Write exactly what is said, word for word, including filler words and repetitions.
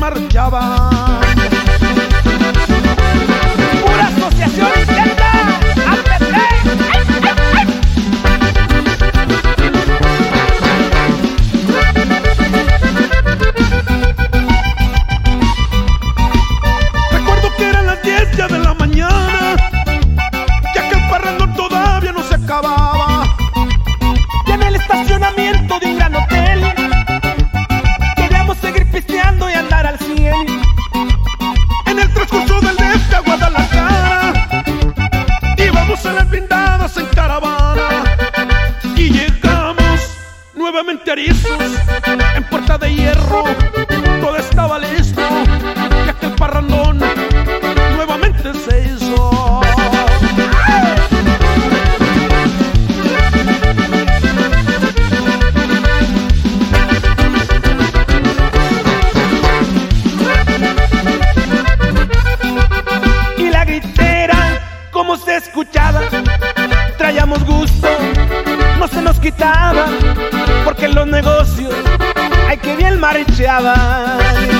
marchaban. Pura asociación intenta A P T. Recuerdo que eran las diez ya de la mañana, ya que el parrandón todavía no se acababa. Y en el estacionamiento de un gran hotel queríamos seguir pisteando y andar al cien. En el transcurso del viaje a Guadalajara íbamos a las blindadas en caravana y llegamos nuevamente a Arizos, en Puerta de Hierro. Todo estaba listo, ya que el parrandón nuevamente se hizo. Y la gritera, como se escuchaba, traíamos gusto, no se nos quitaba, porque en los negocios hay que bien marcheaban.